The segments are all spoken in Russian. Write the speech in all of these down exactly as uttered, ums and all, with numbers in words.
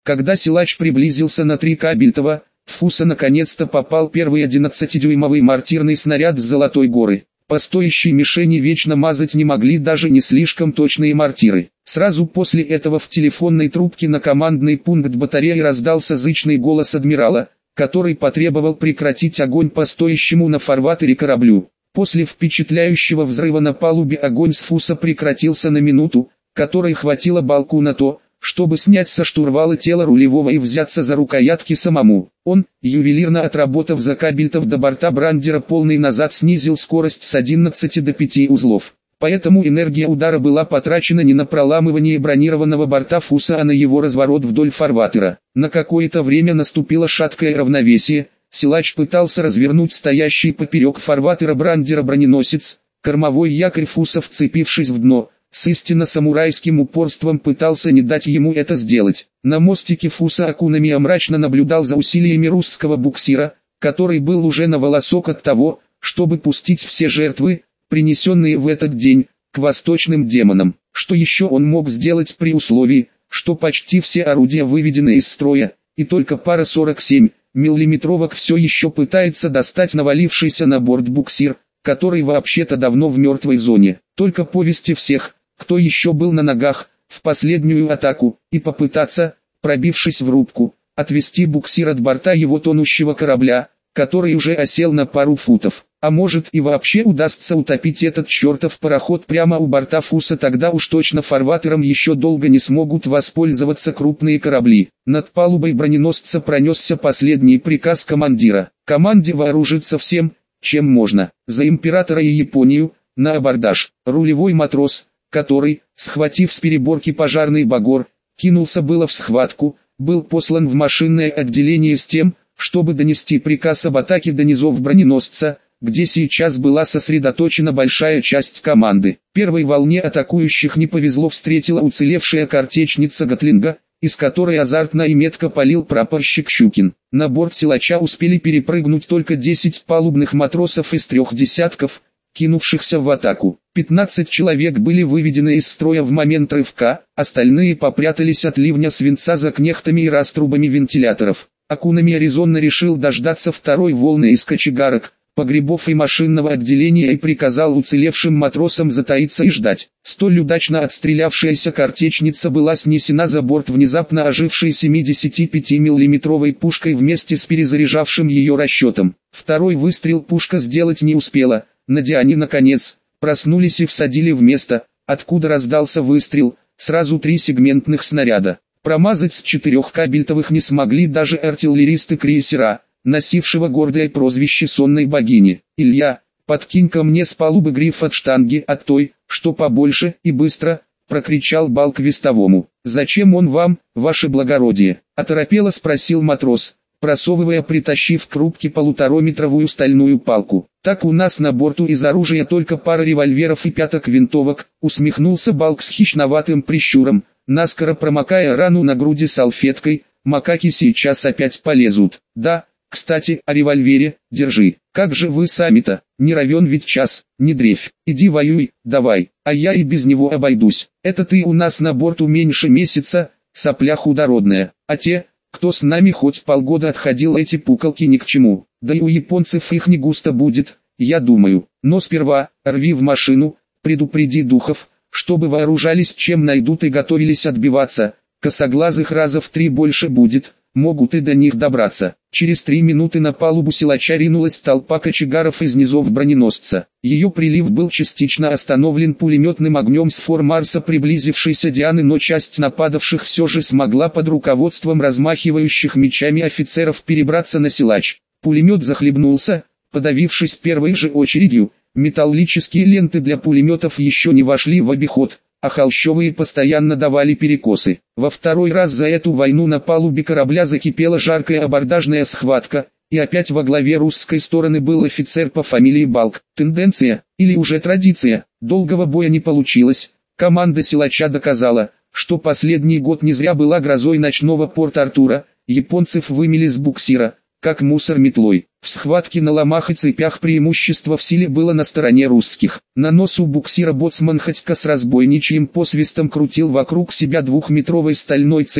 Когда силач приблизился на три кабельтова, в Фуса наконец-то попал первый одиннадцатидюймовый мортирный снаряд с Золотой горы. По стоящей мишени вечно мазать не могли даже не слишком точные мортиры. Сразу после этого в телефонной трубке на командный пункт батареи раздался зычный голос адмирала, который потребовал прекратить огонь по стоящему на фарватере кораблю. После впечатляющего взрыва на палубе огонь с Фуса прекратился на минуту, которой хватило Балку на то, чтобы снять со штурвала тело рулевого и взяться за рукоятки самому. Он, ювелирно отработав за кабельтов до борта Брандера полный назад, снизил скорость с одиннадцати до пяти узлов. Поэтому энергия удара была потрачена не на проламывание бронированного борта Фуса, а на его разворот вдоль фарватера. На какое-то время наступило шаткое равновесие. Силач пытался развернуть стоящий поперек фарватера Брандера броненосец. Кормовой якорь Фуса, вцепившись в дно, с истинно самурайским упорством пытался не дать ему это сделать. На мостике Фуса Акунами мрачно наблюдал за усилиями русского буксира, который был уже на волосок от того, чтобы пустить все жертвы, принесенные в этот день, к восточным демонам. Что еще он мог сделать при условии, что почти все орудия выведены из строя, и только пара сорок семь миллиметровок все еще пытается достать навалившийся на борт буксир, который вообще-то давно в мертвой зоне. Только повести всех, кто еще был на ногах, в последнюю атаку, и попытаться, пробившись в рубку, отвести буксир от борта его тонущего корабля, который уже осел на пару футов. А может и вообще удастся утопить этот чертов пароход прямо у борта Фуса, тогда уж точно фарватером еще долго не смогут воспользоваться крупные корабли. Над палубой броненосца пронесся последний приказ командира. Команде вооружиться всем, чем можно. За императора и Японию, на абордаж. Рулевой матрос, который, схватив с переборки пожарный багор, кинулся было в схватку, был послан в машинное отделение с тем, чтобы донести приказ об атаке до низов броненосца, где сейчас была сосредоточена большая часть команды. Первой волне атакующих не повезло, встретила уцелевшая картечница Гатлинга, из которой азартно и метко палил прапорщик Щукин. На борт силача успели перепрыгнуть только десять палубных матросов из трех десятков, кинувшихся в атаку. пятнадцать человек были выведены из строя в момент рывка, остальные попрятались от ливня свинца за кнехтами и раструбами вентиляторов. Акунами резонно решил дождаться второй волны из кочегарок, погребов и машинного отделения и приказал уцелевшим матросам затаиться и ждать. Столь удачно отстрелявшаяся картечница была снесена за борт внезапно ожившей семидесятипятимиллиметровой пушкой вместе с перезаряжавшим ее расчетом. Второй выстрел пушка сделать не успела, надя они наконец проснулись и всадили в место, откуда раздался выстрел, сразу три сегментных снаряда. Промазать с четырех кабельтовых не смогли даже артиллеристы крейсера, носившего гордое прозвище сонной богини. «Илья, подкинь ко мне с палубы гриф от штанги, от той, что побольше и быстро», — прокричал Балк вестовому. «Зачем он вам, ваше благородие?» — оторопело спросил матрос, просовывая, притащив к рубке полутораметровую стальную палку. «Так у нас на борту из оружия только пара револьверов и пяток винтовок», — усмехнулся Балк с хищноватым прищуром, наскоро промокая рану на груди салфеткой. «Макаки сейчас опять полезут. Да, кстати, о револьвере, держи. Как же вы сами-то, не равен ведь час, не дрейфь. Иди воюй, давай, а я и без него обойдусь. Это ты у нас на борту меньше месяца, сопля худородная. А те, кто с нами хоть полгода отходил, эти пуколки ни к чему. Да и у японцев их не густо будет, я думаю. Но сперва, рви в машину, предупреди духов, чтобы вооружались чем найдут и готовились отбиваться. Косоглазых раза в три больше будет, могут и до них добраться». Через три минуты на палубу силача ринулась толпа кочегаров из низов броненосца. Ее прилив был частично остановлен пулеметным огнем с фор Марса приблизившейся Дианы, но часть нападавших все же смогла под руководством размахивающих мечами офицеров перебраться на силач. Пулемет захлебнулся, подавившись первой же очередью. Металлические ленты для пулеметов еще не вошли в обиход, а холщовые постоянно давали перекосы. Во второй раз за эту войну на палубе корабля закипела жаркая абордажная схватка, и опять во главе русской стороны был офицер по фамилии Балк. Тенденция, или уже традиция, долгого боя не получилось. Команда силача доказала, что последний год не зря была грозой ночного Порт-Артура. Японцев вымели с буксира, как мусор метлой. В схватке на ломах и цепях преимущество в силе было на стороне русских. На носу буксира боцман Ходька с разбойничьим посвистом крутил вокруг себя двухметровой стальной цепью,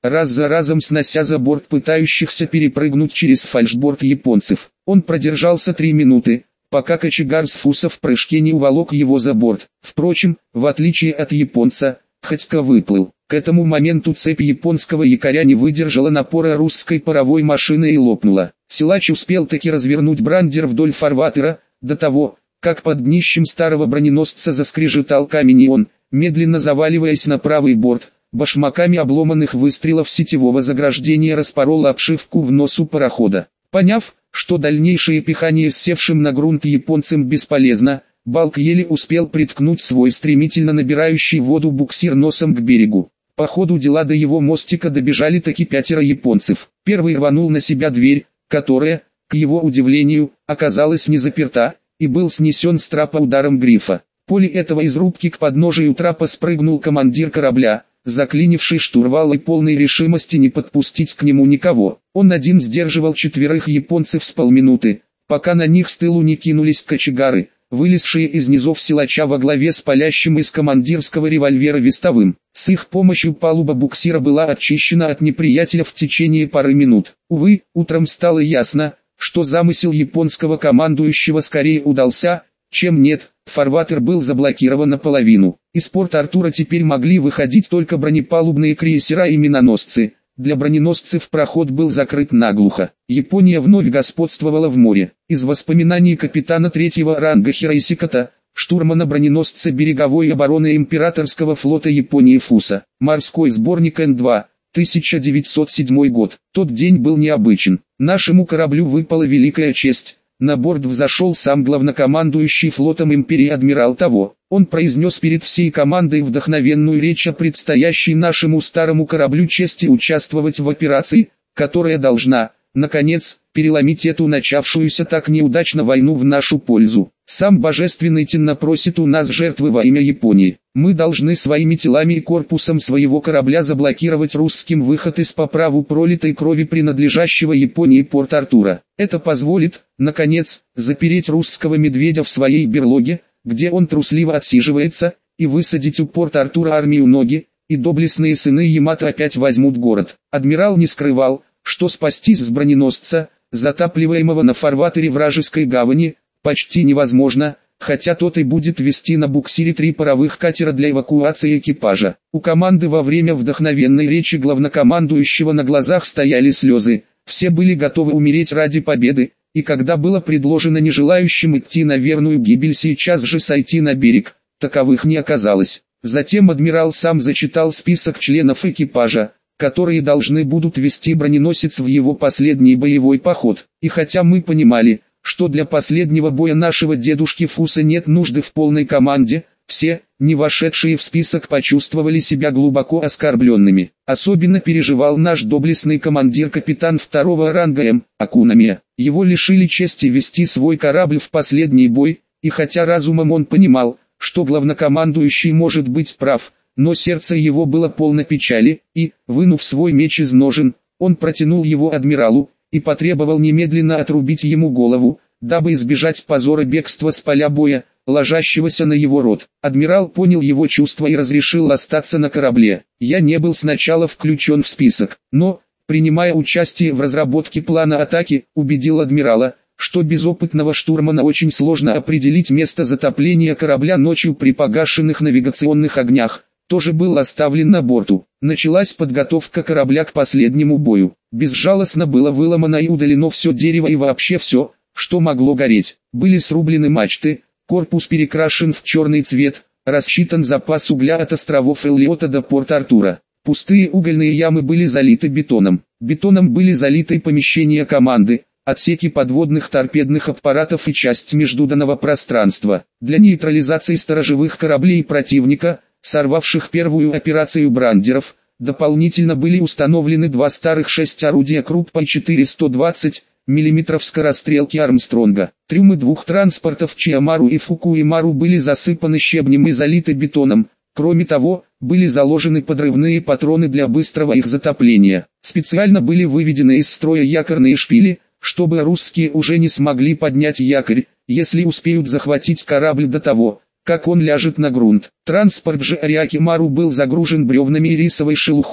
раз за разом снося за борт пытающихся перепрыгнуть через фальшборд японцев. Он продержался три минуты, пока кочегар с Фуса в прыжке не уволок его за борт. Впрочем, в отличие от японца, Ходька выплыл. К этому моменту цепь японского якоря не выдержала напора русской паровой машины и лопнула. Силач успел таки развернуть брандер вдоль фарватера, до того, как под днищем старого броненосца заскрежетал камень, и он, медленно заваливаясь на правый борт, башмаками обломанных выстрелов сетевого заграждения распорол обшивку в носу парохода. Поняв, что дальнейшее пихание севшим на грунт японцам бесполезно, Балк еле успел приткнуть свой стремительно набирающий воду буксир носом к берегу. По ходу дела до его мостика добежали таки пятеро японцев. Первый рванул на себя дверь, которая, к его удивлению, оказалась не заперта, и был снесен с трапа ударом грифа. После этого из рубки к подножию трапа спрыгнул командир корабля, заклинивший штурвал и полной решимости не подпустить к нему никого. Он один сдерживал четверых японцев с полминуты, пока на них с тылу не кинулись кочегары, вылезшие из низов силача во главе с палящим из командирского револьвера вестовым. С их помощью палуба буксира была очищена от неприятеля в течение пары минут. Увы, утром стало ясно, что замысел японского командующего скорее удался, чем нет. Фарватер был заблокирован наполовину. Из порта Артура теперь могли выходить только бронепалубные крейсера и миноносцы. Для броненосцев проход был закрыт наглухо. Япония вновь господствовала в море. Из воспоминаний капитана третьего ранга Хиросиката, штурмана броненосца береговой обороны императорского флота Японии Фуса, морской сборник Н два, тысяча девятьсот седьмой год. Тот день был необычен. Нашему кораблю выпала великая честь. На борт взошел сам главнокомандующий флотом империи адмирал Таво. Он произнес перед всей командой вдохновенную речь о предстоящей нашему старому кораблю чести участвовать в операции, которая должна, наконец, переломить эту начавшуюся так неудачно войну в нашу пользу. Сам Божественный Тенна просит у нас жертвы во имя Японии. Мы должны своими телами и корпусом своего корабля заблокировать русским выход из по праву пролитой крови принадлежащего Японии порт Артура. Это позволит, наконец, запереть русского медведя в своей берлоге, где он трусливо отсиживается, и высадить у порта Артура армию Ноги, и доблестные сыны Ямато опять возьмут город. Адмирал не скрывал, что спастись с броненосца, затапливаемого на фарватере вражеской гавани, почти невозможно, хотя тот и будет вести на буксире три паровых катера для эвакуации экипажа. У команды во время вдохновенной речи главнокомандующего на глазах стояли слезы, все были готовы умереть ради победы, и когда было предложено нежелающим идти на верную гибель сейчас же сойти на берег, таковых не оказалось. Затем адмирал сам зачитал список членов экипажа, которые должны будут вести броненосец в его последний боевой поход. И хотя мы понимали, что для последнего боя нашего дедушки Фуса нет нужды в полной команде, все, не вошедшие в список, почувствовали себя глубоко оскорбленными. Особенно переживал наш доблестный командир-капитан второго ранга М. Акунамия. Его лишили чести вести свой корабль в последний бой, и хотя разумом он понимал, что главнокомандующий может быть прав, но сердце его было полно печали, и, вынув свой меч из ножен, он протянул его адмиралу, и потребовал немедленно отрубить ему голову, дабы избежать позора бегства с поля боя, ложащегося на его род. Адмирал понял его чувства и разрешил остаться на корабле. Я не был сначала включен в список, но, принимая участие в разработке плана атаки, убедил адмирала, что без опытного штурмана очень сложно определить место затопления корабля ночью при погашенных навигационных огнях. Тоже был оставлен на борту. Началась подготовка корабля к последнему бою. Безжалостно было выломано и удалено все дерево и вообще все, что могло гореть. Были срублены мачты, корпус перекрашен в черный цвет, рассчитан запас угля от островов Эллиота до порта Артура. Пустые угольные ямы были залиты бетоном. Бетоном были залиты помещения команды, отсеки подводных торпедных аппаратов и часть международного пространства. Для нейтрализации сторожевых кораблей противника, сорвавших первую операцию брандеров, дополнительно были установлены два старых шесть орудия Круппа и четыре сто двадцать миллиметров скорострелки Армстронга. Трюмы двух транспортов Чиамару и Фукуимару были засыпаны щебнем и залиты бетоном. Кроме того, были заложены подрывные патроны для быстрого их затопления. Специально были выведены из строя якорные шпили, чтобы русские уже не смогли поднять якорь, если успеют захватить корабль до того, как он ляжет на грунт. Транспорт же Ариакимару был загружен бревнами и рисовой шелухой,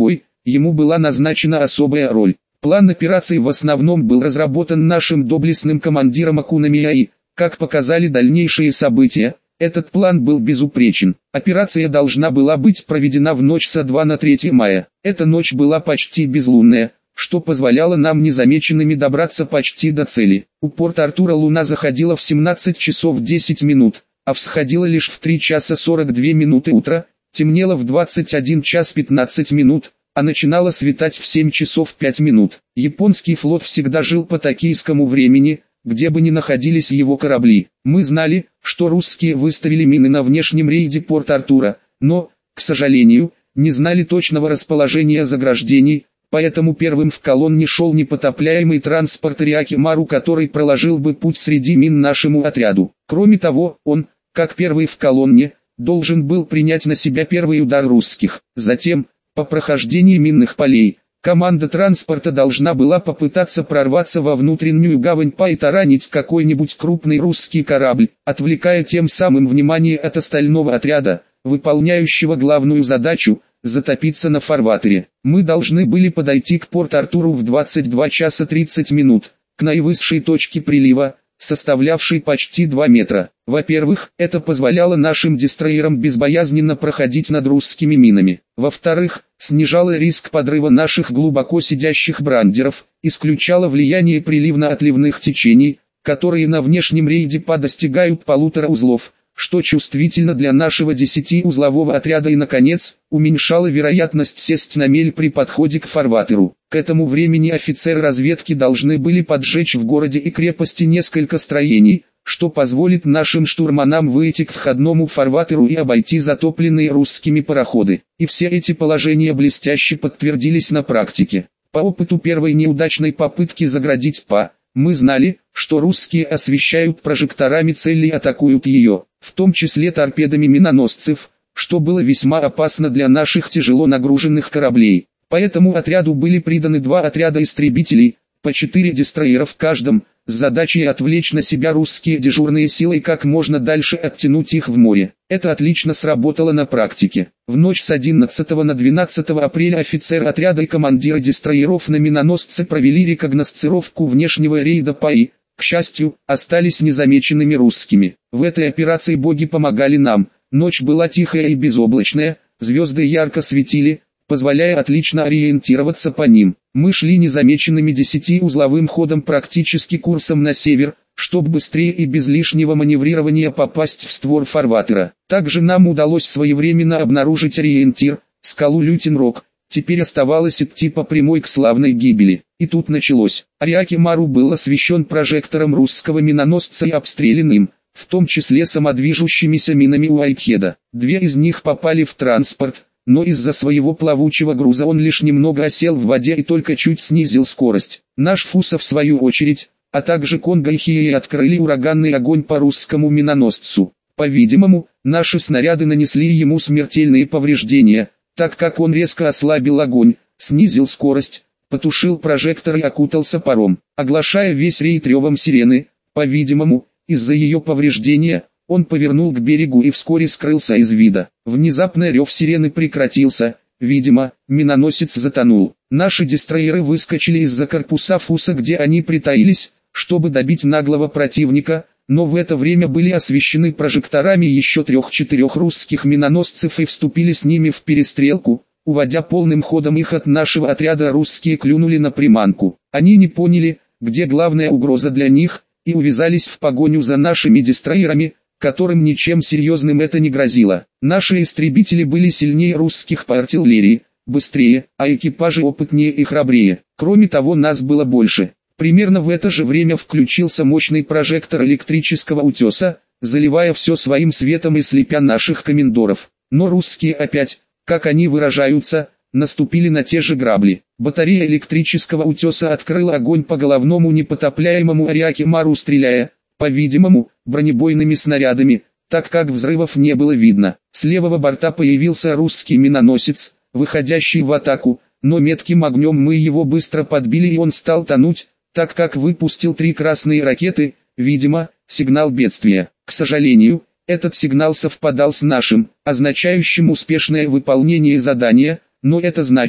ему была назначена особая роль. План операции в основном был разработан нашим доблестным командиром Акунами, как показали дальнейшие события. Этот план был безупречен. Операция должна была быть проведена в ночь со второго на третье мая. Эта ночь была почти безлунная, что позволяло нам незамеченными добраться почти до цели. У Порт-Артура луна заходила в семнадцать часов десять минут, а всходила лишь в три часа сорок две минуты утра, темнело в двадцать один час пятнадцать минут, а начинало светать в семь часов пять минут. Японский флот всегда жил по токийскому времени, где бы ни находились его корабли. Мы знали, что русские выставили мины на внешнем рейде Порт-Артура, но, к сожалению, не знали точного расположения заграждений, поэтому первым в колонне шел непотопляемый транспорт Ариаки Мару, который проложил бы путь среди мин нашему отряду. Кроме того, он, как первый в колонне, должен был принять на себя первый удар русских. Затем, по прохождении минных полей, команда транспорта должна была попытаться прорваться во внутреннюю гавань Па и таранить какой-нибудь крупный русский корабль, отвлекая тем самым внимание от остального отряда, выполняющего главную задачу – затопиться на фарватере. Мы должны были подойти к Порт-Артуру в двадцать два часа тридцать минут, к наивысшей точке прилива, составлявшей почти два метра. Во-первых, это позволяло нашим дестройерам безбоязненно проходить над русскими минами. Во-вторых, снижало риск подрыва наших глубоко сидящих брандеров, исключало влияние приливно-отливных течений, которые на внешнем рейде Па достигают полутора узлов, что чувствительно для нашего десятиузлового отряда, и, наконец, уменьшало вероятность сесть на мель при подходе к фарватеру. К этому времени офицеры разведки должны были поджечь в городе и крепости несколько строений, что позволит нашим штурманам выйти к входному фарватеру и обойти затопленные русскими пароходы. И все эти положения блестяще подтвердились на практике. По опыту первой неудачной попытки заградить Па, мы знали, что русские освещают прожекторами цель и атакуют ее, в том числе торпедами миноносцев, что было весьма опасно для наших тяжело нагруженных кораблей. Поэтому отряду были приданы два отряда истребителей, по четыре дестройера в каждом, с задачей отвлечь на себя русские дежурные силы и как можно дальше оттянуть их в море. Это отлично сработало на практике. В ночь с одиннадцатого на двенадцатое апреля офицеры отряда и командиры дестройеров на миноносце провели рекогносцировку внешнего рейда Па и, к счастью, остались незамеченными русскими. В этой операции боги помогали нам. Ночь была тихая и безоблачная, звезды ярко светили, позволяя отлично ориентироваться по ним. Мы шли незамеченными десятиузловым ходом практически курсом на север, чтобы быстрее и без лишнего маневрирования попасть в створ фарватера. Также нам удалось своевременно обнаружить ориентир, скалу Лютин-Рог. Теперь оставалось идти по прямой к славной гибели. И тут началось. Ариаки Мару был освещен прожектором русского миноносца и обстрелян им, в том числе самодвижущимися минами Уайтхеда. Две из них попали в транспорт, но из-за своего плавучего груза он лишь немного осел в воде и только чуть снизил скорость. Наш Фуса, в свою очередь, а также Конго и Хиэй открыли ураганный огонь по русскому миноносцу. По-видимому, наши снаряды нанесли ему смертельные повреждения, так как он резко ослабил огонь, снизил скорость, потушил прожектор и окутался паром, оглашая весь рейд ревом сирены. По-видимому, из-за ее повреждения, он повернул к берегу и вскоре скрылся из вида. Внезапно рев сирены прекратился, видимо, миноносец затонул. Наши дестройеры выскочили из-за корпуса Фуса, где они притаились, чтобы добить наглого противника, но в это время были освещены прожекторами еще трех-четырех русских миноносцев и вступили с ними в перестрелку. Уводя полным ходом их от нашего отряда, русские клюнули на приманку. Они не поняли, где главная угроза для них, и увязались в погоню за нашими дестройерами, которым ничем серьезным это не грозило. Наши истребители были сильнее русских по артиллерии, быстрее, а экипажи опытнее и храбрее. Кроме того, нас было больше. Примерно в это же время включился мощный прожектор электрического утеса, заливая все своим светом и слепя наших комендоров. Но русские опять, как они выражаются, наступили на те же грабли. Батарея электрического утеса открыла огонь по головному непотопляемому Ариаки Мару, стреляя, по-видимому, бронебойными снарядами, так как взрывов не было видно. С левого борта появился русский миноносец, выходящий в атаку, но метким огнем мы его быстро подбили, и он стал тонуть, так как выпустил три красные ракеты, видимо, сигнал бедствия. К сожалению, этот сигнал совпадал с нашим, означающим успешное выполнение задания, но это значило,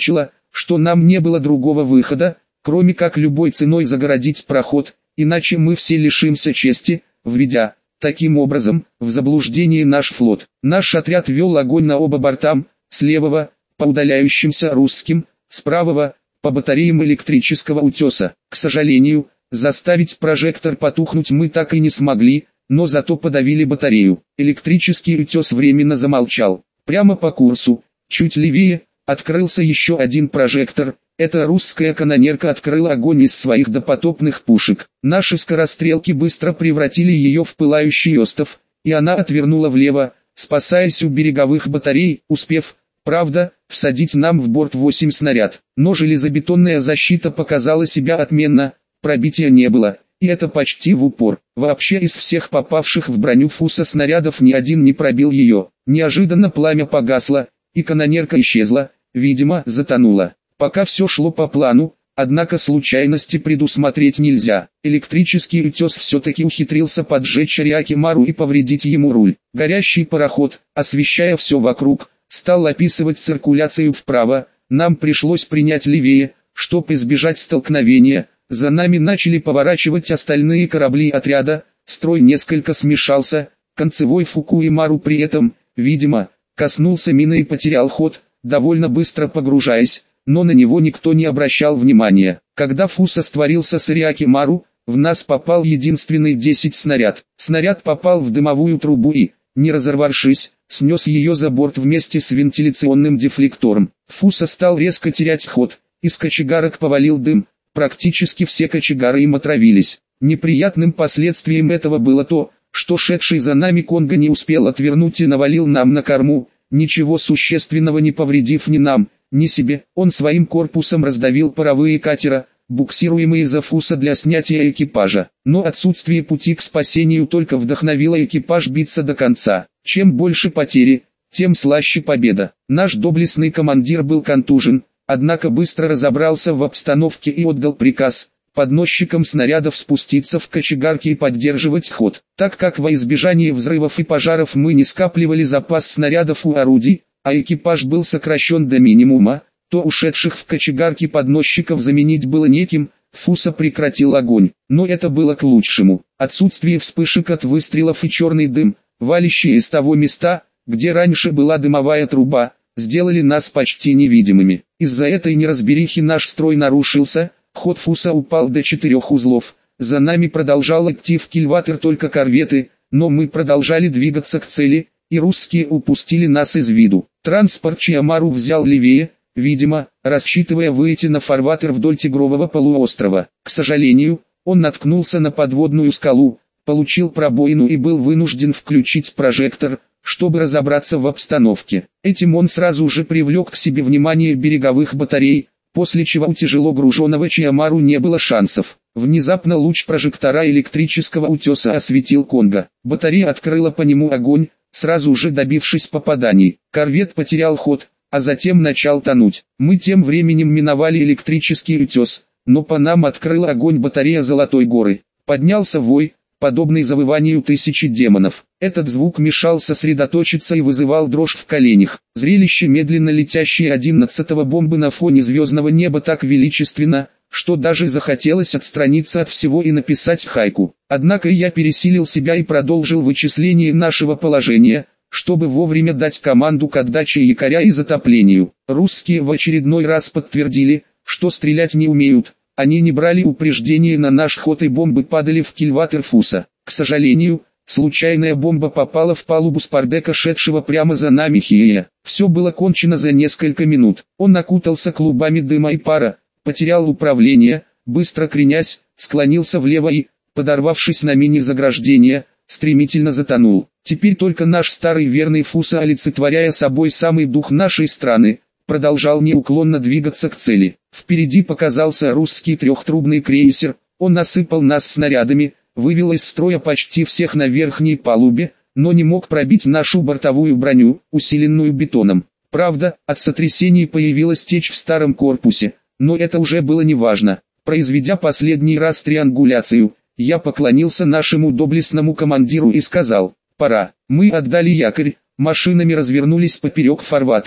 что нам не было другого выхода, кроме как любой ценой загородить проход, иначе мы все лишимся чести, введя, таким образом, в заблуждение наш флот. Наш отряд вел огонь на оба бортам, с левого, по удаляющимся русским, с правого, по батареям электрического утеса. К сожалению, заставить прожектор потухнуть мы так и не смогли, но зато подавили батарею. Электрический утес временно замолчал. Прямо по курсу, чуть левее, открылся еще один прожектор. Эта русская канонерка открыла огонь из своих допотопных пушек. Наши скорострелки быстро превратили ее в пылающий остов, и она отвернула влево, спасаясь у береговых батарей, успев, правда, всадить нам в борт восемь снаряд. Но железобетонная защита показала себя отменно, пробития не было, и это почти в упор. Вообще из всех попавших в броню Фуса снарядов ни один не пробил ее. Неожиданно пламя погасло, и канонерка исчезла, видимо, затонула. Пока все шло по плану, однако случайности предусмотреть нельзя. Электрический утес все-таки ухитрился поджечь Ариаки Мару и повредить ему руль. Горящий пароход, освещая все вокруг, стал описывать циркуляцию вправо. Нам пришлось принять левее, чтобы избежать столкновения. За нами начали поворачивать остальные корабли отряда, строй несколько смешался, концевой Фукуи Мару при этом, видимо, коснулся мины и потерял ход, довольно быстро погружаясь, но на него никто не обращал внимания. Когда Фуса створился с Ариаки Мару, в нас попал единственный десять снаряд. Снаряд попал в дымовую трубу и, не разорвавшись, снес ее за борт вместе с вентиляционным дефлектором. Фуса стал резко терять ход, из кочегарок повалил дым, практически все кочегары им отравились. Неприятным последствием этого было то, что шедший за нами Конго не успел отвернуть и навалил нам на корму, ничего существенного не повредив ни нам, ни себе. Он своим корпусом раздавил паровые катера, буксируемые за Фуса для снятия экипажа. Но отсутствие пути к спасению только вдохновило экипаж биться до конца. Чем больше потери, тем слаще победа. Наш доблестный командир был контужен, однако быстро разобрался в обстановке и отдал приказ подносчикам снарядов спуститься в кочегарки и поддерживать ход. Так как во избежание взрывов и пожаров мы не скапливали запас снарядов у орудий, а экипаж был сокращен до минимума, то ушедших в кочегарки подносчиков заменить было неким. Фуса прекратил огонь, но это было к лучшему. Отсутствие вспышек от выстрелов и черный дым, валящий из того места, где раньше была дымовая труба, сделали нас почти невидимыми. Из-за этой неразберихи наш строй нарушился, ход Фуса упал до четырех узлов. За нами продолжал идти в кильватер только корветы, но мы продолжали двигаться к цели, и русские упустили нас из виду. Транспорт Чиамару взял левее, видимо, рассчитывая выйти на фарватер вдоль Тигрового полуострова. К сожалению, он наткнулся на подводную скалу, получил пробоину и был вынужден включить прожектор, чтобы разобраться в обстановке. Этим он сразу же привлек к себе внимание береговых батарей, после чего у тяжело груженного Чиамару не было шансов. Внезапно луч прожектора электрического утеса осветил Конго. Батарея открыла по нему огонь, сразу же добившись попаданий. Корвет потерял ход, а затем начал тонуть. Мы тем временем миновали электрический утес, но по нам открыла огонь батарея Золотой горы. Поднялся вой, подобный завыванию тысячи демонов. Этот звук мешал сосредоточиться и вызывал дрожь в коленях. Зрелище медленно летящей одиннадцатого бомбы на фоне звездного неба так величественно, что даже захотелось отстраниться от всего и написать хайку. Однако я пересилил себя и продолжил вычисление нашего положения, чтобы вовремя дать команду к отдаче якоря и затоплению. Русские в очередной раз подтвердили, что стрелять не умеют. Они не брали упреждения на наш ход и бомбы падали в кильватер Фуса. К сожалению, случайная бомба попала в палубу спардека, шедшего прямо за нами Хиея. Все было кончено за несколько минут. Он окутался клубами дыма и пара, потерял управление, быстро кренясь, склонился влево и, подорвавшись на мини-заграждение, стремительно затонул. Теперь только наш старый верный Фуса, олицетворяя собой самый дух нашей страны, продолжал неуклонно двигаться к цели. Впереди показался русский трехтрубный крейсер, он насыпал нас снарядами, вывел из строя почти всех на верхней палубе, но не мог пробить нашу бортовую броню, усиленную бетоном. Правда, от сотрясений появилась течь в старом корпусе, но это уже было неважно. Произведя последний раз триангуляцию, я поклонился нашему доблестному командиру и сказал: «Пора». Мы отдали якорь, машинами развернулись поперек фарватера,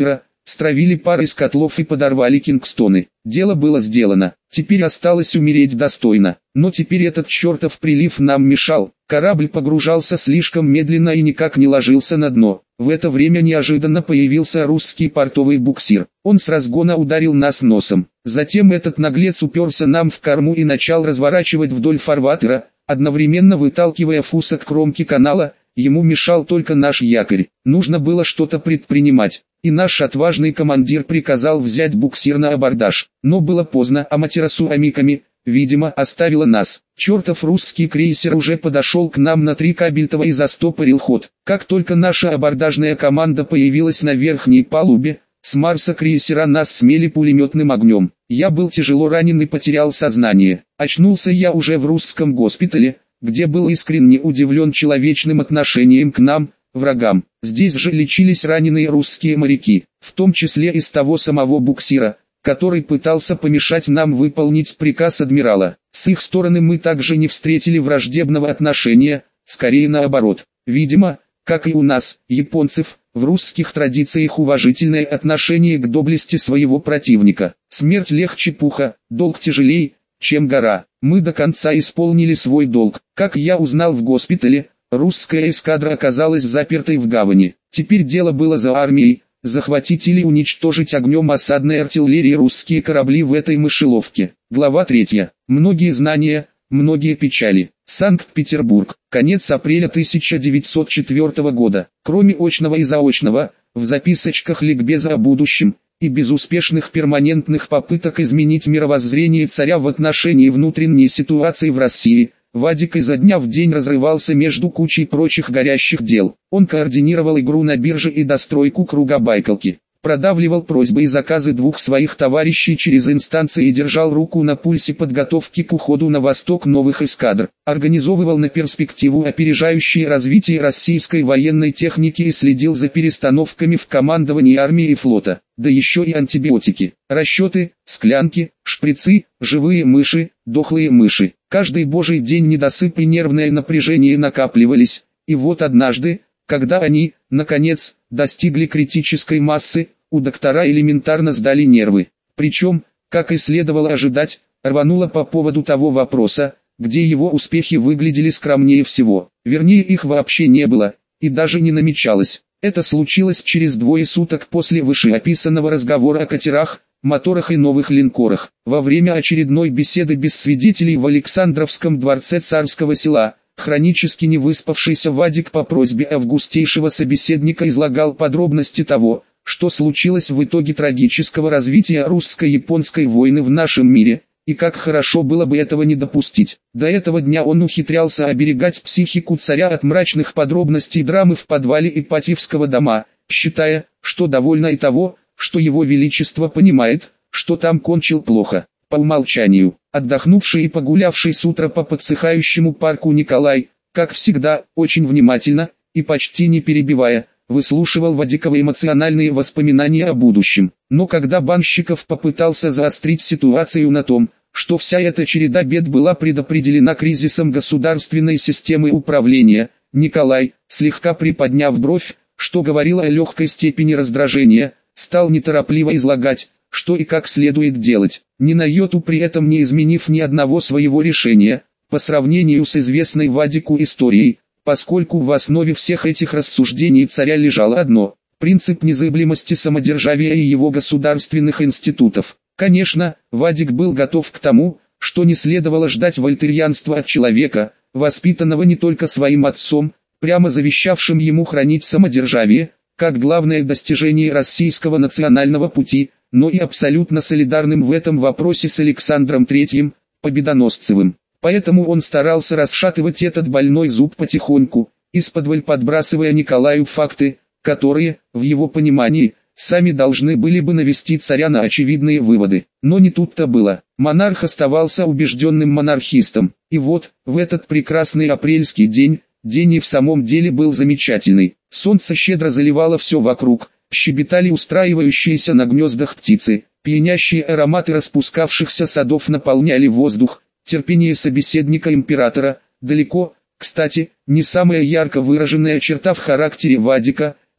стравили пар из котлов и подорвали кингстоны. Дело было сделано, теперь осталось умереть достойно. Но теперь этот чертов прилив нам мешал, корабль погружался слишком медленно и никак не ложился на дно. В это время неожиданно появился русский портовый буксир. Он с разгона ударил нас носом. Затем этот наглец уперся нам в корму и начал разворачивать вдоль фарватера, одновременно выталкивая фуса к кромке канала. Ему мешал только наш якорь. Нужно было что-то предпринимать, и наш отважный командир приказал взять буксир на абордаж. Но было поздно, а матерасу Амиками, видимо, оставила нас. Чертов русский крейсер уже подошел к нам на три кабельтова и застопорил ход. Как только наша абордажная команда появилась на верхней палубе, с Марса крейсера нас смели пулеметным огнем. Я был тяжело ранен и потерял сознание. Очнулся я уже в русском госпитале, где был искренне удивлен человечным отношением к нам, врагам. Здесь же лечились раненые русские моряки, в том числе из того самого буксира, который пытался помешать нам выполнить приказ адмирала. С их стороны мы также не встретили враждебного отношения, скорее наоборот. Видимо, как и у нас, японцев, в русских традициях уважительное отношение к доблести своего противника. Смерть легче пуха, долг тяжелей, чем гора. Мы до конца исполнили свой долг. Как я узнал в госпитале, русская эскадра оказалась запертой в гавани. Теперь дело было за армией, захватить или уничтожить огнем осадной артиллерии русские корабли в этой мышеловке. Глава третья. Многие знания, многие печали. Санкт-Петербург. Конец апреля тысяча девятьсот четвёртого года. Кроме очного и заочного, в записочках ликбеза о будущем, и безуспешных перманентных попыток изменить мировоззрение царя в отношении внутренней ситуации в России, Вадик изо дня в день разрывался между кучей прочих горящих дел. Он координировал игру на бирже и достройку круга Байкалки, продавливал просьбы и заказы двух своих товарищей через инстанции и держал руку на пульсе подготовки к уходу на восток новых эскадр, организовывал на перспективу опережающее развитие российской военной техники и следил за перестановками в командовании армии и флота, да еще и антибиотики, расчеты, склянки, шприцы, живые мыши, дохлые мыши. Каждый божий день недосып и нервное напряжение накапливались, и вот однажды, когда они, наконец, достигли критической массы, у доктора элементарно сдали нервы. Причем, как и следовало ожидать, рвануло по поводу того вопроса, где его успехи выглядели скромнее всего. Вернее, их вообще не было, и даже не намечалось. Это случилось через двое суток после вышеописанного разговора о катерах, моторах и новых линкорах. Во время очередной беседы без свидетелей в Александровском дворце Царского Села, хронически не выспавшийся Вадик по просьбе августейшего собеседника излагал подробности того, что случилось в итоге трагического развития русско-японской войны в нашем мире, и как хорошо было бы этого не допустить. До этого дня он ухитрялся оберегать психику царя от мрачных подробностей драмы в подвале Ипатьевского дома, считая, что довольно и того, что его величество понимает, что там кончил плохо. По умолчанию, отдохнувший и погулявший с утра по подсыхающему парку Николай, как всегда, очень внимательно, и почти не перебивая, выслушивал Вадикова эмоциональные воспоминания о будущем. Но когда Банщиков попытался заострить ситуацию на том, что вся эта череда бед была предопределена кризисом государственной системы управления, Николай, слегка приподняв бровь, что говорило о легкой степени раздражения, стал неторопливо излагать, что и как следует делать, ни на йоту при этом не изменив ни одного своего решения, по сравнению с известной Вадику историей, поскольку в основе всех этих рассуждений царя лежало одно – принцип незыблемости самодержавия и его государственных институтов. Конечно, Вадик был готов к тому, что не следовало ждать вольтерьянства от человека, воспитанного не только своим отцом, прямо завещавшим ему хранить самодержавие, как главное достижение российского национального пути, но и абсолютно солидарным в этом вопросе с Александром Третьим, Победоносцевым. Поэтому он старался расшатывать этот больной зуб потихоньку, исподволь подбрасывая Николаю факты, которые, в его понимании, сами должны были бы навести царя на очевидные выводы. Но не тут-то было. Монарх оставался убежденным монархистом. И вот, в этот прекрасный апрельский день, день и в самом деле был замечательный. Солнце щедро заливало все вокруг, щебетали устраивающиеся на гнездах птицы, пьянящие ароматы распускавшихся садов наполняли воздух, терпение собеседника императора, далеко, кстати, не самая ярко выраженная черта в характере Вадика,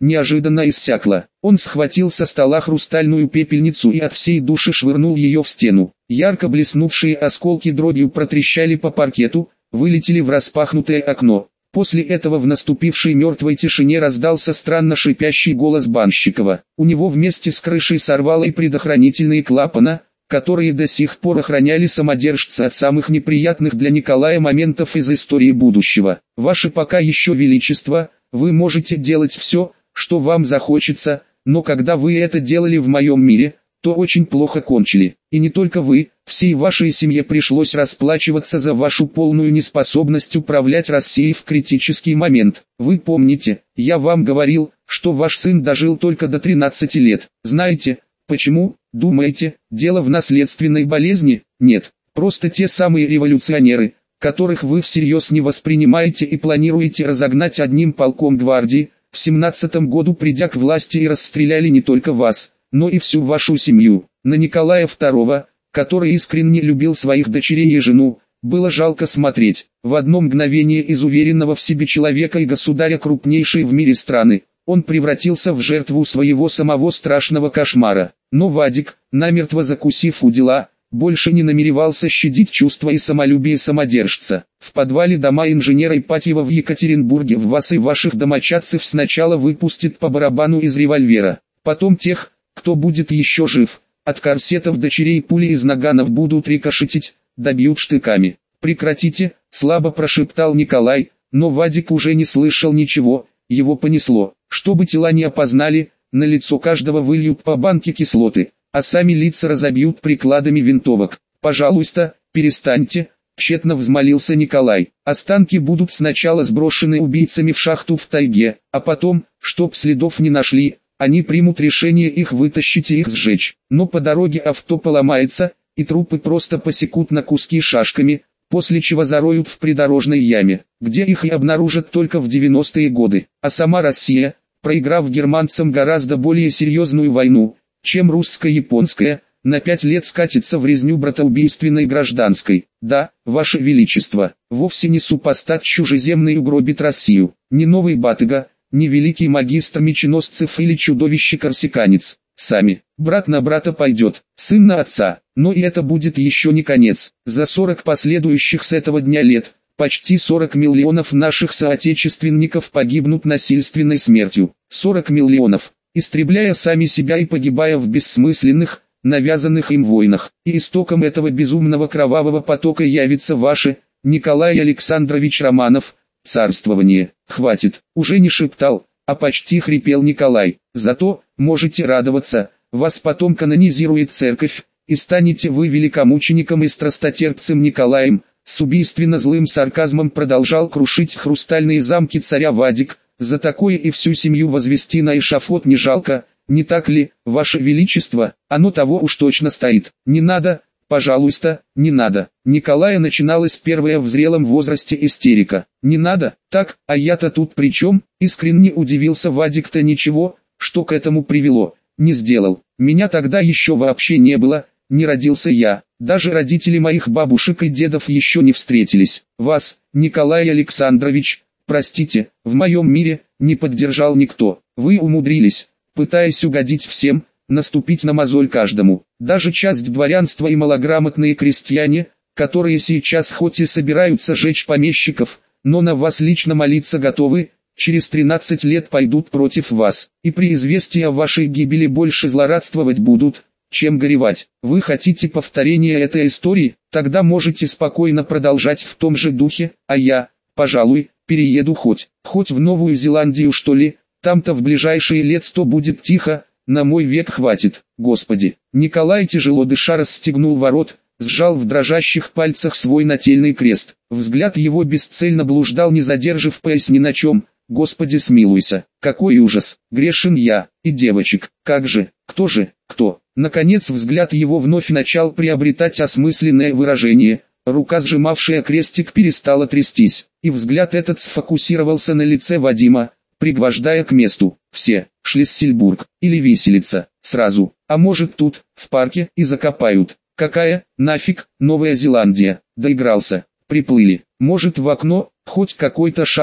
неожиданно иссякла. Он схватил со стола хрустальную пепельницу и от всей души швырнул ее в стену. Ярко блеснувшие осколки дробью протрещали по паркету, вылетели в распахнутое окно. После этого в наступившей мертвой тишине раздался странно шипящий голос Банщикова. У него вместе с крышей сорвало и предохранительные клапана, которые до сих пор охраняли самодержца от самых неприятных для Николая моментов из истории будущего. «Ваше пока еще величество, вы можете делать все, что вам захочется, но когда вы это делали в моем мире, то очень плохо кончили. И не только вы, всей вашей семье пришлось расплачиваться за вашу полную неспособность управлять Россией в критический момент. Вы помните, я вам говорил, что ваш сын дожил только до тринадцати лет. Знаете, почему? Думаете, дело в наследственной болезни? Нет, просто те самые революционеры, которых вы всерьез не воспринимаете и планируете разогнать одним полком гвардии, в семнадцатом году придя к власти и расстреляли не только вас, но и всю вашу семью. На Николая второго, который искренне любил своих дочерей и жену, было жалко смотреть. В одно мгновение из уверенного в себе человека и государя крупнейшей в мире страны, он превратился в жертву своего самого страшного кошмара. Но Вадик, намертво закусив у дела, больше не намеревался щадить чувства и самолюбие самодержца. В подвале дома инженера Ипатьева в Екатеринбурге в вас и ваших домочадцев сначала выпустит по барабану из револьвера. Потом тех, кто будет еще жив, от корсетов дочерей пули из наганов будут рикошетить, добьют штыками. «Прекратите», — слабо прошептал Николай, но Вадик уже не слышал ничего, его понесло. Чтобы тела не опознали, на лицо каждого выльют по банке кислоты, а сами лица разобьют прикладами винтовок. «Пожалуйста, перестаньте», — тщетно взмолился Николай. «Останки будут сначала сброшены убийцами в шахту в тайге, а потом, чтоб следов не нашли, они примут решение их вытащить и их сжечь. Но по дороге авто поломается, и трупы просто посекут на куски шашками, после чего зароют в придорожной яме, где их и обнаружат только в девяностые годы. А сама Россия, проиграв германцам гораздо более серьезную войну, чем русско-японская, на пять лет скатится в резню братоубийственной гражданской. Да, Ваше Величество, вовсе не супостат чужеземный угробит Россию, не новый Батыга, не великий магистр меченосцев или чудовище-корсиканец. Сами, брат на брата пойдет, сын на отца, но и это будет еще не конец. За сорок последующих с этого дня лет, почти сорок миллионов наших соотечественников погибнут насильственной смертью. сорок миллионов, истребляя сами себя и погибая в бессмысленных, навязанных им войнах. И истоком этого безумного кровавого потока явится ваше, Николай Александрович Романов, царствование. Хватит, уже не шептал, а почти хрипел Николай. Зато, можете радоваться, вас потом канонизирует церковь, и станете вы великомучеником и страстотерпцем Николаем. С убийственно злым сарказмом продолжал крушить хрустальные замки царя Вадик. За такое и всю семью возвести на эшафот не жалко, не так ли, Ваше Величество? Оно того уж точно стоит. Не надо, пожалуйста, не надо. Николая начиналась первая в зрелом возрасте истерика. Не надо, так, а я-то тут при чем? Искренне удивился Вадик-то. Ничего, что к этому привело, не сделал. Меня тогда еще вообще не было, не родился я. Даже родители моих бабушек и дедов еще не встретились. Вас, Николай Александрович, простите, в моем мире не поддержал никто. Вы умудрились, пытаясь угодить всем, наступить на мозоль каждому. Даже часть дворянства и малограмотные крестьяне, которые сейчас хоть и собираются жечь помещиков, но на вас лично молиться готовы, через тринадцать лет пойдут против вас, и при известии о вашей гибели больше злорадствовать будут, чем горевать. Вы хотите повторения этой истории? Тогда можете спокойно продолжать в том же духе, а я, пожалуй, перееду хоть, хоть в Новую Зеландию что ли, там-то в ближайшие лет сто будет тихо, на мой век хватит, Господи. Николай тяжело дыша расстегнул ворот, сжал в дрожащих пальцах свой нательный крест. Взгляд его бесцельно блуждал, не задержав пояс ни на чем. Господи смилуйся, какой ужас, грешен я, и девочек, как же, кто же, кто? Наконец взгляд его вновь начал приобретать осмысленное выражение, рука, сжимавшая крестик, перестала трястись, и взгляд этот сфокусировался на лице Вадима, пригвождая к месту. Все, Шлиссельбург, или виселица, сразу, а может тут, в парке, и закопают. Какая, нафиг, Новая Зеландия, доигрался, приплыли, может в окно, хоть какой-то шанс.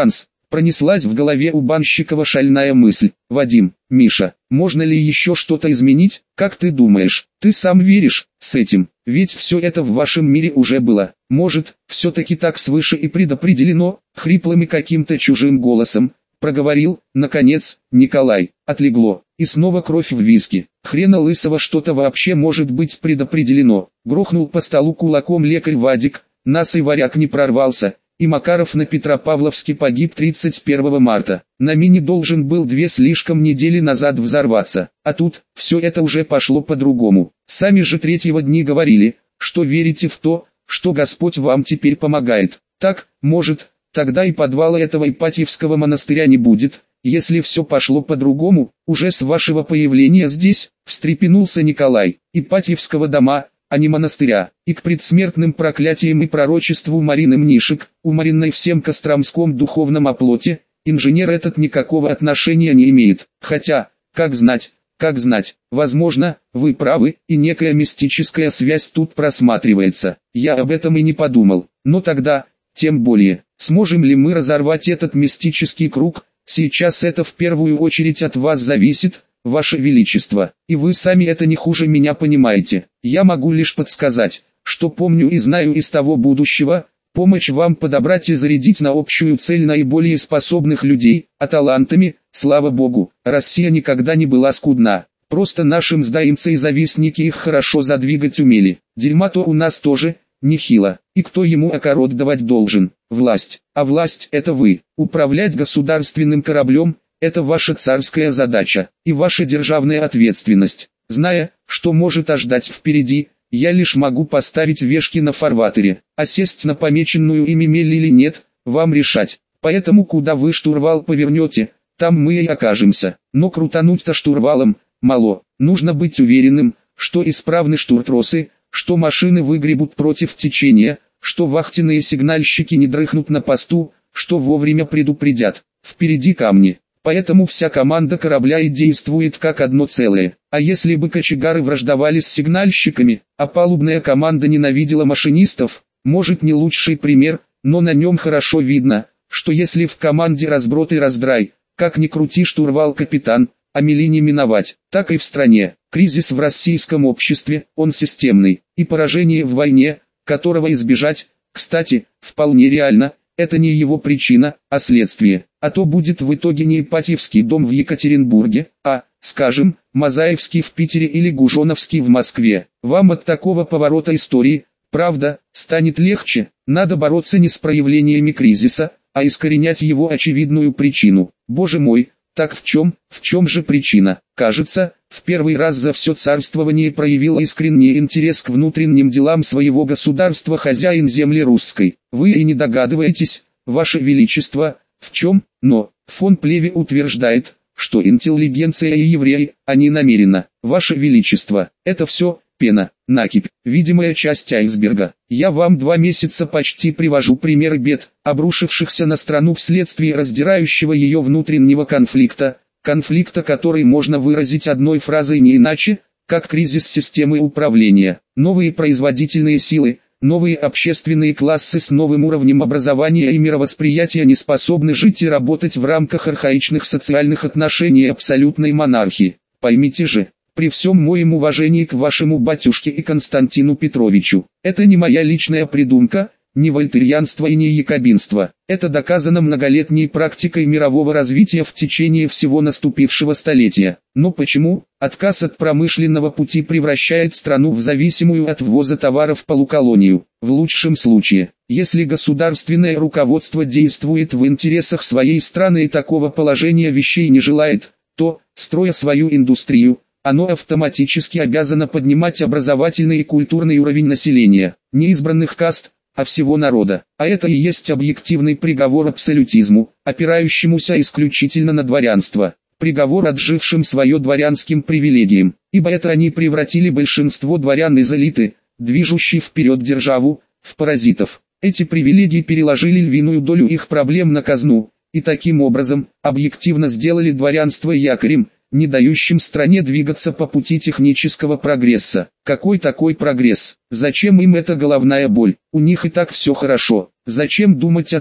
Пронеслась в голове у Банщикова шальная мысль. Вадим, Миша, можно ли еще что-то изменить? Как ты думаешь, ты сам веришь с этим? Ведь все это в вашем мире уже было. Может, все-таки так свыше и предопределено? Хриплым и каким-то чужим голосом проговорил, наконец, Николай. Отлегло. И снова кровь в виске. Хрена лысого, что-то вообще может быть предопределено. Грохнул по столу кулаком лекарь Вадик. Нас и варяг не прорвался. И Макаров на Петропавловске погиб тридцать первого марта. На мине должен был две слишком недели назад взорваться. А тут, все это уже пошло по-другому. Сами же третьего дни говорили, что верите в то, что Господь вам теперь помогает. Так, может, тогда и подвала этого Ипатьевского монастыря не будет, если все пошло по-другому. Уже с вашего появления здесь, встрепенулся Николай, Ипатьевского дома, а не монастыря, и к предсмертным проклятиям и пророчеству Марины Мнишек, уморенной всем Костромском духовном оплоте, инженер этот никакого отношения не имеет, хотя, как знать, как знать, возможно, вы правы, и некая мистическая связь тут просматривается, я об этом и не подумал, но тогда, тем более, сможем ли мы разорвать этот мистический круг, сейчас это в первую очередь от вас зависит, Ваше Величество, и вы сами это не хуже меня понимаете. Я могу лишь подсказать, что помню и знаю из того будущего, помочь вам подобрать и зарядить на общую цель наиболее способных людей, а талантами, слава Богу, Россия никогда не была скудна. Просто нашим сдаимцы и завистники их хорошо задвигать умели. Дерьма-то у нас тоже, нехило. И кто ему окорот давать должен? Власть. А власть – это вы. Управлять государственным кораблем – это ваша царская задача, и ваша державная ответственность. Зная, что может ожидать впереди, я лишь могу поставить вешки на фарватере, а сесть на помеченную ими мель или нет, вам решать. Поэтому куда вы штурвал повернете, там мы и окажемся. Но крутануть-то штурвалом, мало. Нужно быть уверенным, что исправны штуртросы, что машины выгребут против течения, что вахтенные сигнальщики не дрыхнут на посту, что вовремя предупредят. Впереди камни. Поэтому вся команда корабля и действует как одно целое. А если бы кочегары враждовали с сигнальщиками, а палубная команда ненавидела машинистов, может не лучший пример, но на нем хорошо видно, что если в команде разброд и раздрай, как ни крути штурвал капитан, а мели не миновать, так и в стране. Кризис в российском обществе, он системный, и поражение в войне, которого избежать, кстати, вполне реально. Это не его причина, а следствие. А то будет в итоге не Ипатьевский дом в Екатеринбурге, а, скажем, Мазаевский в Питере или Гужоновский в Москве. Вам от такого поворота истории, правда, станет легче. Надо бороться не с проявлениями кризиса, а искоренять его очевидную причину. Боже мой, так в чем, в чем же причина? Кажется, в первый раз за все царствование проявил искренний интерес к внутренним делам своего государства хозяин земли русской. Вы и не догадываетесь, Ваше Величество, в чем, но фон Плеве утверждает, что интеллигенция и евреи, они намеренно. Ваше Величество, это все пена, накипь, видимая часть айсберга. Я вам два месяца почти привожу примеры бед, обрушившихся на страну вследствие раздирающего ее внутреннего конфликта, конфликта, который можно выразить одной фразой не иначе, как кризис системы управления. Новые производительные силы, новые общественные классы с новым уровнем образования и мировосприятия не способны жить и работать в рамках архаичных социальных отношений абсолютной монархии. Поймите же, при всем моем уважении к вашему батюшке и Константину Петровичу, это не моя личная придумка, не вольтерьянство и не якобинство. Это доказано многолетней практикой мирового развития в течение всего наступившего столетия. Но почему отказ от промышленного пути превращает страну в зависимую от ввоза товаров полуколонию? В лучшем случае, если государственное руководство действует в интересах своей страны и такого положения вещей не желает, то, строя свою индустрию, оно автоматически обязано поднимать образовательный и культурный уровень населения, не избранных каст, а всего народа. А это и есть объективный приговор абсолютизму, опирающемуся исключительно на дворянство. Приговор отжившим свое дворянским привилегиям, ибо это они превратили большинство дворян из элиты, движущей вперед державу, в паразитов. Эти привилегии переложили львиную долю их проблем на казну, и таким образом, объективно сделали дворянство якорем, не дающим стране двигаться по пути технического прогресса. Какой такой прогресс? Зачем им эта головная боль? У них и так все хорошо. Зачем думать о том,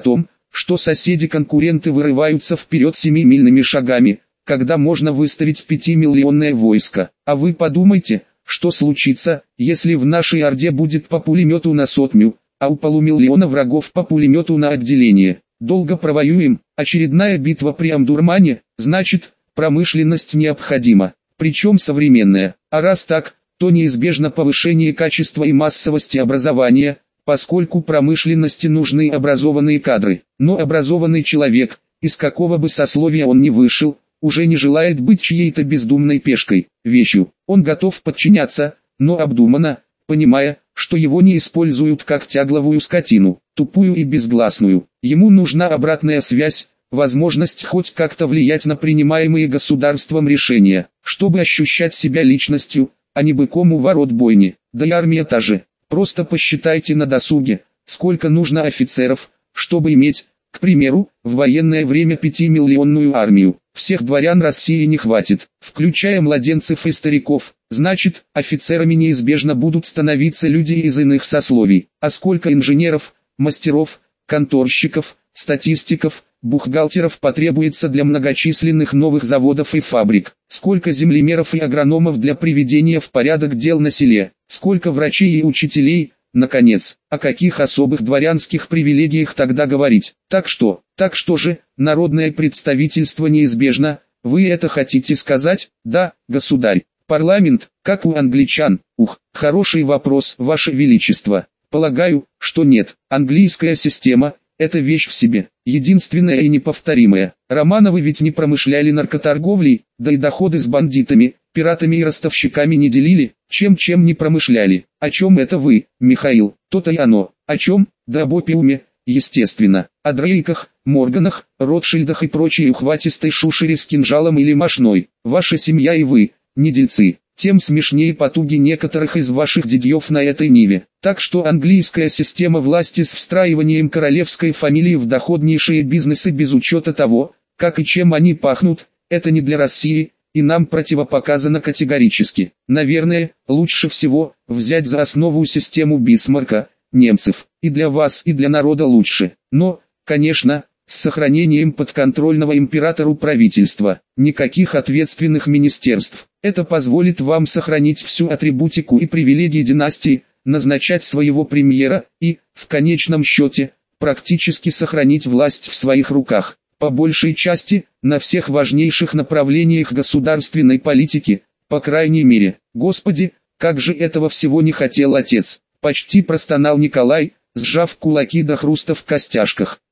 что соседи-конкуренты вырываются вперед семимильными шагами, когда можно выставить пятимиллионное войско. А вы подумайте, что случится, если в нашей орде будет по пулемету на сотню, а у полумиллиона врагов по пулемету на отделение. Долго провоюем, очередная битва при Омдурмане, значит, промышленность необходима, причем современная. А раз так, то неизбежно повышение качества и массовости образования, поскольку промышленности нужны образованные кадры. Но образованный человек, из какого бы сословия он ни вышел, уже не желает быть чьей-то бездумной пешкой, вещью. Он готов подчиняться, но обдуманно, понимая, что его не используют как тягловую скотину, тупую и безгласную. Ему нужна обратная связь, возможность хоть как-то влиять на принимаемые государством решения, чтобы ощущать себя личностью, а не быком у ворот бойни. Да и армия та же. Просто посчитайте на досуге, сколько нужно офицеров, чтобы иметь, к примеру, в военное время пятимиллионную армию. Всех дворян России не хватит, включая младенцев и стариков. Значит, офицерами неизбежно будут становиться люди из иных сословий. А сколько инженеров, мастеров, конторщиков, статистиков, бухгалтеров потребуется для многочисленных новых заводов и фабрик? Сколько землемеров и агрономов для приведения в порядок дел на селе? Сколько врачей и учителей? Наконец, о каких особых дворянских привилегиях тогда говорить? Так что, так что же, народное представительство неизбежно, вы это хотите сказать? Да, государь. Парламент, как у англичан? Ух, хороший вопрос, ваше величество. Полагаю, что нет. Английская система – это вещь в себе, единственная и неповторимая. Романовы ведь не промышляли наркоторговлей, да и доходы с бандитами, пиратами и ростовщиками не делили, чем-чем не промышляли. О чем это вы, Михаил? То-то и оно. О чем? Да об опиуме, естественно. О Дрейках, Морганах, Ротшильдах и прочей ухватистой шушере с кинжалом или мошной. Ваша семья и вы, не дельцы. Тем смешнее потуги некоторых из ваших дядьев на этой ниве. Так что английская система власти с встраиванием королевской фамилии в доходнейшие бизнесы без учета того, как и чем они пахнут, это не для России, и нам противопоказано категорически. Наверное, лучше всего взять за основу систему Бисмарка, немцев, и для вас, и для народа лучше. Но, конечно, с сохранением подконтрольного императору правительства, никаких ответственных министерств. Это позволит вам сохранить всю атрибутику и привилегии династии, назначать своего премьера и, в конечном счете, практически сохранить власть в своих руках. По большей части, на всех важнейших направлениях государственной политики, по крайней мере. Господи, как же этого всего не хотел отец, почти простонал Николай, сжав кулаки до хруста в костяшках.